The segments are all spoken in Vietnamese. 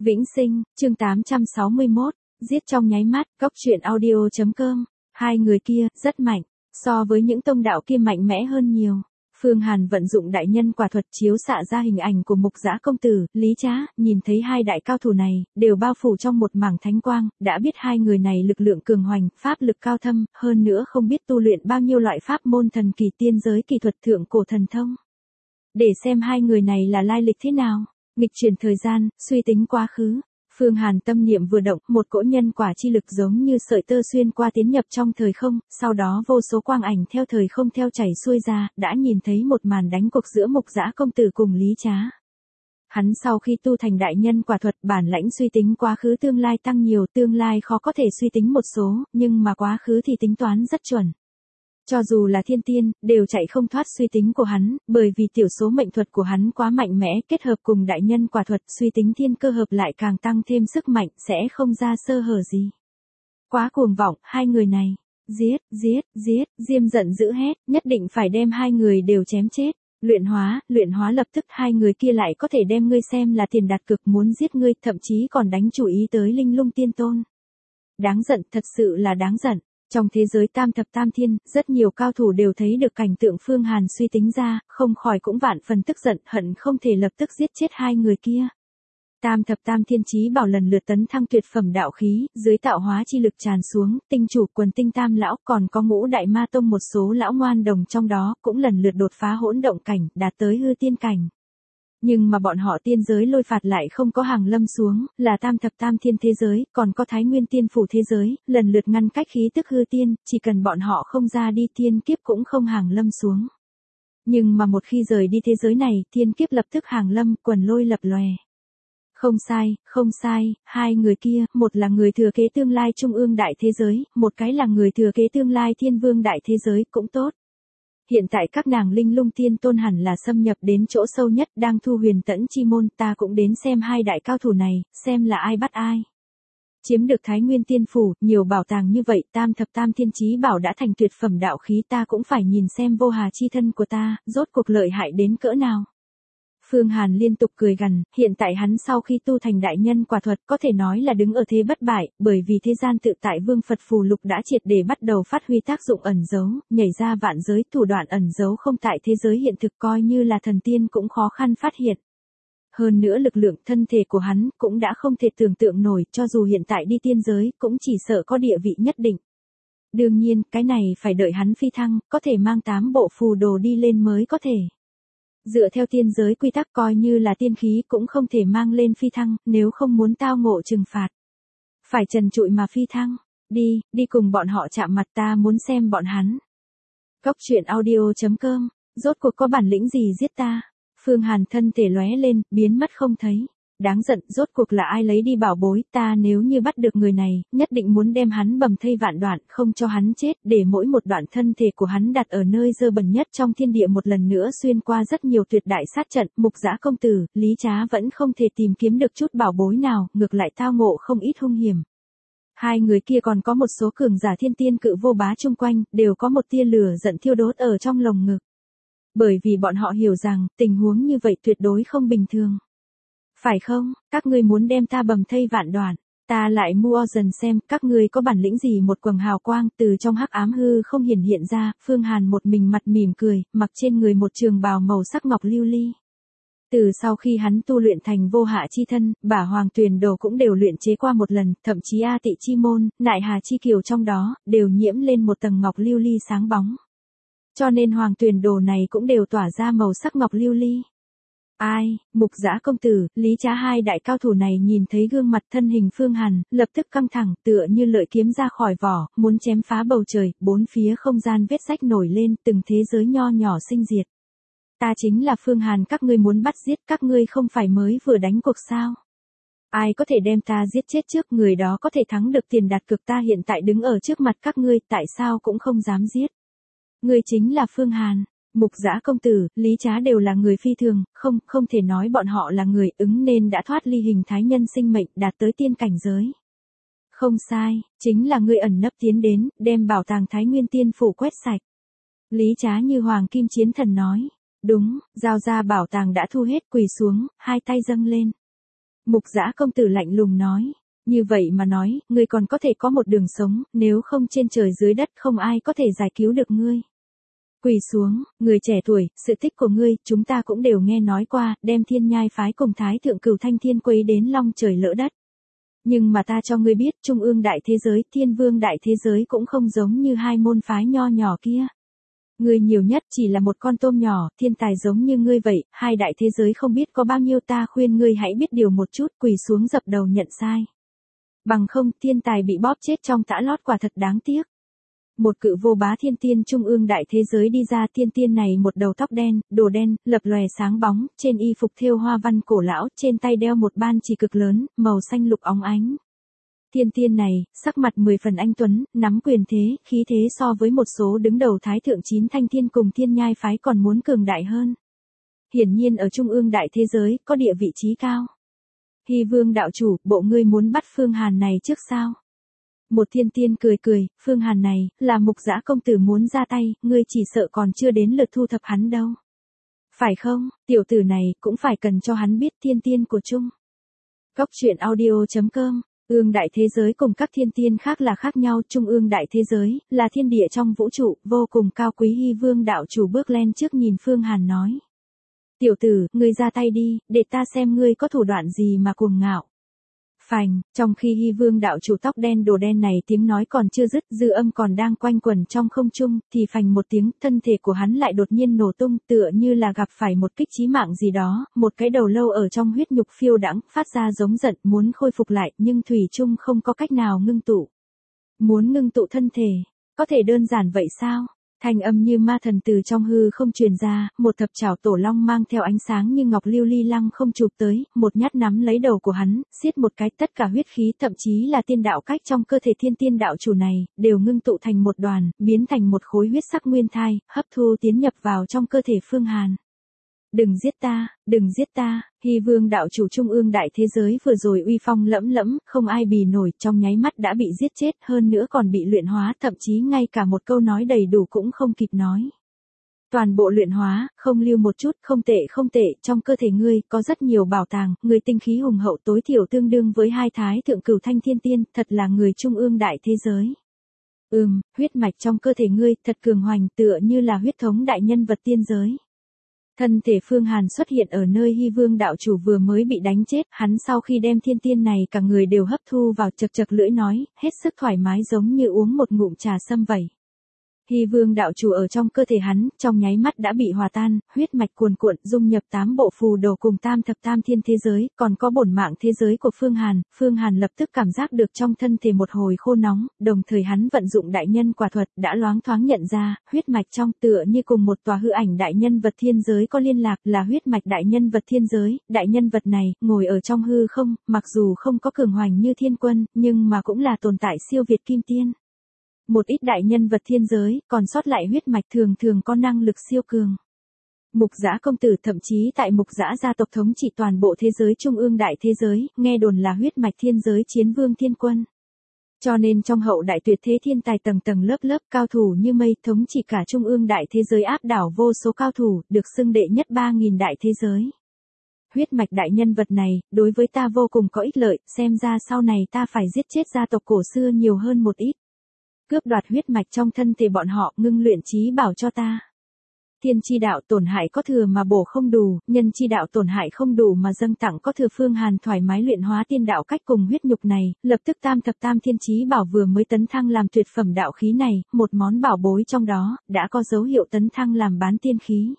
Vĩnh sinh, chương 861, giết trong nháy mắt, góc truyện audio.com. Hai người kia, rất mạnh. So với những tông đạo kia mạnh mẽ hơn nhiều. Phương Hàn vận dụng đại nhân quả thuật chiếu xạ ra hình ảnh của Mục Dã công tử, Lý Trá, nhìn thấy hai đại cao thủ này, đều bao phủ trong một mảng thánh quang, đã biết hai người này lực lượng cường hoành, pháp lực cao thâm, hơn nữa không biết tu luyện bao nhiêu loại pháp môn thần kỳ tiên giới kỳ thuật thượng cổ thần thông. Để xem hai người này là lai lịch thế nào, nghịch chuyển thời gian, suy tính quá khứ. Phương Hàn tâm niệm vừa động, một cỗ nhân quả chi lực giống như sợi tơ xuyên qua tiến nhập trong thời không, sau đó vô số quang ảnh theo thời không theo chảy xuôi ra, đã nhìn thấy một màn đánh cuộc giữa Mục Dã công tử cùng Lý Trá. Hắn sau khi tu thành đại nhân quả thuật, bản lãnh suy tính quá khứ tương lai tăng nhiều, tương lai khó có thể suy tính một số, nhưng mà quá khứ thì tính toán rất chuẩn. Cho dù là thiên tiên, đều chạy không thoát suy tính của hắn, bởi vì tiểu số mệnh thuật của hắn quá mạnh mẽ, kết hợp cùng đại nhân quả thuật, suy tính thiên cơ hợp lại càng tăng thêm sức mạnh, sẽ không ra sơ hở gì. Quá cuồng vọng, hai người này. Giết, Diêm giận dữ hét, nhất định phải đem hai người đều chém chết. Luyện hóa lập tức, hai người kia lại có thể đem ngươi xem là tiền đặt cược, muốn giết ngươi, thậm chí còn đánh chủ ý tới Linh Lung Tiên Tôn. Đáng giận, thật sự là đáng giận. Trong thế giới tam thập tam thiên, rất nhiều cao thủ đều thấy được cảnh tượng Phương Hàn suy tính ra, không khỏi cũng vạn phần tức giận, hận không thể lập tức giết chết hai người kia. Tam thập tam thiên chí bảo lần lượt tấn thăng tuyệt phẩm đạo khí, dưới tạo hóa chi lực tràn xuống, tinh chủ quần tinh tam lão, còn có Ngũ Đại Ma Tông một số lão ngoan đồng trong đó, cũng lần lượt đột phá hỗn động cảnh, đạt tới hư tiên cảnh. Nhưng mà bọn họ tiên giới lôi phạt lại không có hàng lâm xuống, là tam thập tam thiên thế giới, còn có Thái Nguyên tiên phủ thế giới, lần lượt ngăn cách khí tức hư tiên, chỉ cần bọn họ không ra đi tiên kiếp cũng không hàng lâm xuống. Nhưng mà một khi rời đi thế giới này, tiên kiếp lập tức hàng lâm, quần lôi lập lòe. Không sai, hai người kia, một là người thừa kế tương lai trung ương đại thế giới, một cái là người thừa kế tương lai thiên vương đại thế giới, cũng tốt. Hiện tại các nàng Linh Lung Tiên Tôn hẳn là xâm nhập đến chỗ sâu nhất, đang thu huyền tẫn chi môn, ta cũng đến xem hai đại cao thủ này, xem là ai bắt ai. Chiếm được Thái Nguyên Tiên Phủ, nhiều bảo tàng như vậy, tam thập tam thiên chí bảo đã thành tuyệt phẩm đạo khí, ta cũng phải nhìn xem vô hà chi thân của ta, rốt cuộc lợi hại đến cỡ nào. Phương Hàn liên tục cười gằn, hiện tại hắn sau khi tu thành đại nhân quả thuật có thể nói là đứng ở thế bất bại, bởi vì thế gian tự tại vương Phật phù lục đã triệt để bắt đầu phát huy tác dụng ẩn giấu, nhảy ra vạn giới, thủ đoạn ẩn giấu không tại thế giới hiện thực, coi như là thần tiên cũng khó khăn phát hiện. Hơn nữa lực lượng thân thể của hắn cũng đã không thể tưởng tượng nổi, cho dù hiện tại đi tiên giới cũng chỉ sợ có địa vị nhất định. Đương nhiên, cái này phải đợi hắn phi thăng, có thể mang 8 bộ phù đồ đi lên mới có thể. Dựa theo tiên giới quy tắc, coi như là tiên khí cũng không thể mang lên phi thăng, nếu không muốn tao ngộ trừng phạt. Phải trần trụi mà phi thăng. Đi cùng bọn họ chạm mặt, ta muốn xem bọn hắn. Góc truyện audio.com, rốt cuộc có bản lĩnh gì giết ta? Phương Hàn thân thể lóe lên, biến mất không thấy. Đáng giận, rốt cuộc là ai lấy đi bảo bối, ta nếu như bắt được người này, nhất định muốn đem hắn bầm thây vạn đoạn, không cho hắn chết, để mỗi một đoạn thân thể của hắn đặt ở nơi dơ bẩn nhất trong thiên địa, một lần nữa xuyên qua rất nhiều tuyệt đại sát trận. Mục Dã công tử, Lý Trá vẫn không thể tìm kiếm được chút bảo bối nào, ngược lại tao ngộ không ít hung hiểm. Hai người kia còn có một số cường giả thiên tiên cự vô bá chung quanh, đều có một tia lửa giận thiêu đốt ở trong lồng ngực. Bởi vì bọn họ hiểu rằng, tình huống như vậy tuyệt đối không bình thường. Phải không, các ngươi muốn đem ta bầm thây vạn đoạn, ta lại mua dần xem, các ngươi có bản lĩnh gì? Một quầng hào quang từ trong hắc ám hư không hiện ra, Phương Hàn một mình mặt mỉm cười, mặc trên người một trường bào màu sắc ngọc lưu ly. Từ sau khi hắn tu luyện thành vô hạ chi thân, Bả Hoàng Tuyền Đồ cũng đều luyện chế qua một lần, thậm chí A Tị chi môn, Nại Hà chi kiều trong đó, đều nhiễm lên một tầng ngọc lưu ly sáng bóng. Cho nên Hoàng Tuyền Đồ này cũng đều tỏa ra màu sắc ngọc lưu ly. Ai, Mục Dã công tử, Lý Trá, hai đại cao thủ này nhìn thấy gương mặt thân hình Phương Hàn, lập tức căng thẳng, tựa như lợi kiếm ra khỏi vỏ, muốn chém phá bầu trời, bốn phía không gian vết rách nổi lên, từng thế giới nho nhỏ sinh diệt. Ta chính là Phương Hàn các ngươi muốn bắt giết, các ngươi không phải mới vừa đánh cuộc sao? Ai có thể đem ta giết chết trước, người đó có thể thắng được tiền đặt cược, ta hiện tại đứng ở trước mặt các ngươi, tại sao cũng không dám giết? Ngươi chính là Phương Hàn. Mục Dã công tử, Lý Trá đều là người phi thường, không thể nói bọn họ là người ứng nên đã thoát ly hình thái nhân sinh mệnh, đạt tới tiên cảnh giới. Không sai, chính là ngươi ẩn nấp tiến đến, đem bảo tàng Thái Nguyên Tiên Phủ quét sạch. Lý Trá như hoàng kim chiến thần nói. Đúng, giao ra bảo tàng đã thu hết, quỳ xuống, hai tay dâng lên. Mục Dã công tử lạnh lùng nói. Như vậy mà nói, ngươi còn có thể có một đường sống, nếu không trên trời dưới đất không ai có thể giải cứu được ngươi. Quỳ xuống, người trẻ tuổi, sự tích của ngươi, chúng ta cũng đều nghe nói qua, đem Thiên Nhai phái cùng Thái thượng Cửu Thanh Thiên quấy đến long trời lỡ đất. Nhưng mà ta cho ngươi biết, Trung ương đại thế giới, Thiên Vương đại thế giới cũng không giống như hai môn phái nho nhỏ kia. Ngươi nhiều nhất chỉ là một con tôm nhỏ, thiên tài giống như ngươi vậy, hai đại thế giới không biết có bao nhiêu, ta khuyên ngươi hãy biết điều một chút, quỳ xuống dập đầu nhận sai. Bằng không, thiên tài bị bóp chết trong tã lót quả thật đáng tiếc. Một cự vô bá thiên tiên Trung ương đại thế giới đi ra, tiên tiên này một đầu tóc đen, đồ đen, lập lòe sáng bóng, trên y phục thêu hoa văn cổ lão, trên tay đeo một ban chỉ cực lớn, màu xanh lục óng ánh. Tiên tiên này, sắc mặt 10 phần anh tuấn, nắm quyền thế, khí thế so với một số đứng đầu thái thượng 9 thanh thiên cùng Thiên Nhai phái còn muốn cường đại hơn. Hiển nhiên ở Trung ương đại thế giới, có địa vị trí cao. Hy Vương đạo chủ, bộ ngươi muốn bắt Phương Hàn này trước sao? Một thiên tiên cười cười, Phương Hàn này, là Mục Dã công tử muốn ra tay, ngươi chỉ sợ còn chưa đến lượt thu thập hắn đâu. Phải không, tiểu tử này, cũng phải cần cho hắn biết thiên tiên của chung. Cốc truyện audio.com. Ương đại thế giới cùng các thiên tiên khác là khác nhau, Trung ương đại thế giới, là thiên địa trong vũ trụ, vô cùng cao quý. Hy Vương đạo chủ bước lên trước nhìn Phương Hàn nói. Tiểu tử, ngươi ra tay đi, để ta xem ngươi có thủ đoạn gì mà cuồng ngạo. Phành, trong khi Hy Vương đạo chủ tóc đen đồ đen này tiếng nói còn chưa dứt, dư âm còn đang quanh quẩn trong không trung, thì phành một tiếng, thân thể của hắn lại đột nhiên nổ tung, tựa như là gặp phải một kích chí mạng gì đó, một cái đầu lâu ở trong huyết nhục phiêu đãng, phát ra giống giận, muốn khôi phục lại, nhưng thủy chung không có cách nào ngưng tụ. Muốn ngưng tụ thân thể, có thể đơn giản vậy sao? Thanh âm như ma thần từ trong hư không truyền ra, một thập chảo tổ long mang theo ánh sáng như ngọc lưu ly lăng không chụp tới, một nhát nắm lấy đầu của hắn, xiết một cái, tất cả huyết khí, thậm chí là tiên đạo cách trong cơ thể thiên tiên đạo chủ này, đều ngưng tụ thành một đoàn, biến thành một khối huyết sắc nguyên thai, hấp thu tiến nhập vào trong cơ thể Phương Hàn. Đừng giết ta, đừng giết ta, Hy Vương đạo chủ Trung ương đại thế giới vừa rồi uy phong lẫm lẫm, không ai bì nổi, trong nháy mắt đã bị giết chết, hơn nữa còn bị luyện hóa, thậm chí ngay cả một câu nói đầy đủ cũng không kịp nói. Toàn bộ luyện hóa, không lưu một chút, không tệ, trong cơ thể ngươi, có rất nhiều bảo tàng, người tinh khí hùng hậu tối thiểu tương đương với hai thái thượng Cửu Thanh Thiên Tiên, thật là người Trung ương đại thế giới. Huyết mạch trong cơ thể ngươi, thật cường hoành, tựa như là huyết thống đại nhân vật tiên giới. Thân thể Phương Hàn xuất hiện ở nơi Hy Vương đạo chủ vừa mới bị đánh chết, hắn sau khi đem thiên tiên này cả người đều hấp thu vào, chật chật lưỡi nói, hết sức thoải mái giống như uống một ngụm trà sâm vậy. Hy Vương đạo chủ ở trong cơ thể hắn, trong nháy mắt đã bị hòa tan, huyết mạch cuồn cuộn, dung nhập 8 bộ phù đồ cùng tam thập tam thiên thế giới, còn có bổn mạng thế giới của Phương Hàn lập tức cảm giác được trong thân thể một hồi khô nóng, đồng thời hắn vận dụng đại nhân quả thuật, đã loáng thoáng nhận ra, huyết mạch trong tựa như cùng một tòa hư ảnh đại nhân vật thiên giới có liên lạc, là huyết mạch đại nhân vật thiên giới, đại nhân vật này, ngồi ở trong hư không, mặc dù không có cường hoành như thiên quân, nhưng mà cũng là tồn tại siêu việt kim tiên. Một ít đại nhân vật thiên giới, còn sót lại huyết mạch thường thường có năng lực siêu cường. Mục Dã công tử thậm chí tại Mục Dã gia tộc thống trị toàn bộ thế giới Trung ương đại thế giới, nghe đồn là huyết mạch thiên giới chiến vương thiên quân. Cho nên trong hậu đại tuyệt thế thiên tài tầng tầng lớp lớp cao thủ như mây, thống trị cả Trung ương đại thế giới, áp đảo vô số cao thủ, được xưng đệ nhất 3.000 đại thế giới. Huyết mạch đại nhân vật này, đối với ta vô cùng có ích lợi, xem ra sau này ta phải giết chết gia tộc cổ xưa nhiều hơn một ít. Cướp đoạt huyết mạch trong thân thể bọn họ, ngưng luyện trí bảo cho ta. Thiên chi đạo tổn hại có thừa mà bổ không đủ, nhân chi đạo tổn hại không đủ mà dâng tặng có thừa. Phương Hàn thoải mái luyện hóa tiên đạo cách cùng huyết nhục này, lập tức tam thập tam thiên chí bảo vừa mới tấn thăng làm tuyệt phẩm đạo khí này, một món bảo bối trong đó, đã có dấu hiệu tấn thăng làm bán tiên khí.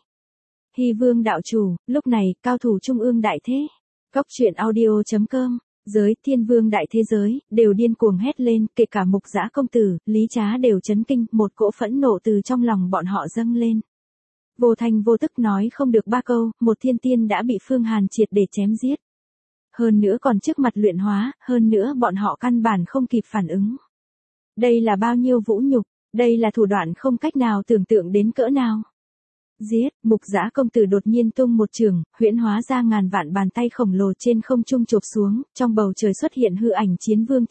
Hy Vương đạo chủ, lúc này, cao thủ Trung ương đại thế. Cốc truyện audio.com. Giới Thiên Vương đại thế giới, đều điên cuồng hét lên, kể cả Mục Dã công tử, Lý Trá đều chấn kinh, một cỗ phẫn nộ từ trong lòng bọn họ dâng lên. Vô thanh vô tức nói không được ba câu, một thiên tiên đã bị Phương Hàn triệt để chém giết. Hơn nữa còn trước mặt luyện hóa, hơn nữa bọn họ căn bản không kịp phản ứng. Đây là bao nhiêu vũ nhục, đây là thủ đoạn không cách nào tưởng tượng đến cỡ nào. Giết, Mục Dã công tử đột nhiên tung một trường, huyễn hóa ra ngàn vạn bàn tay khổng lồ trên không trung chộp xuống, trong bầu trời xuất hiện hư ảnh chiến vương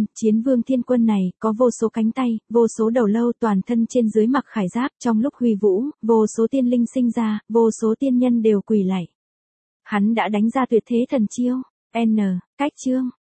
thiên quân này, có vô số cánh tay, vô số đầu lâu, toàn thân trên dưới mặc khải giáp, trong lúc huy vũ, vô số tiên linh sinh ra, vô số tiên nhân đều quỳ lạy. Hắn đã đánh ra tuyệt thế thần chiêu, N. Cách chương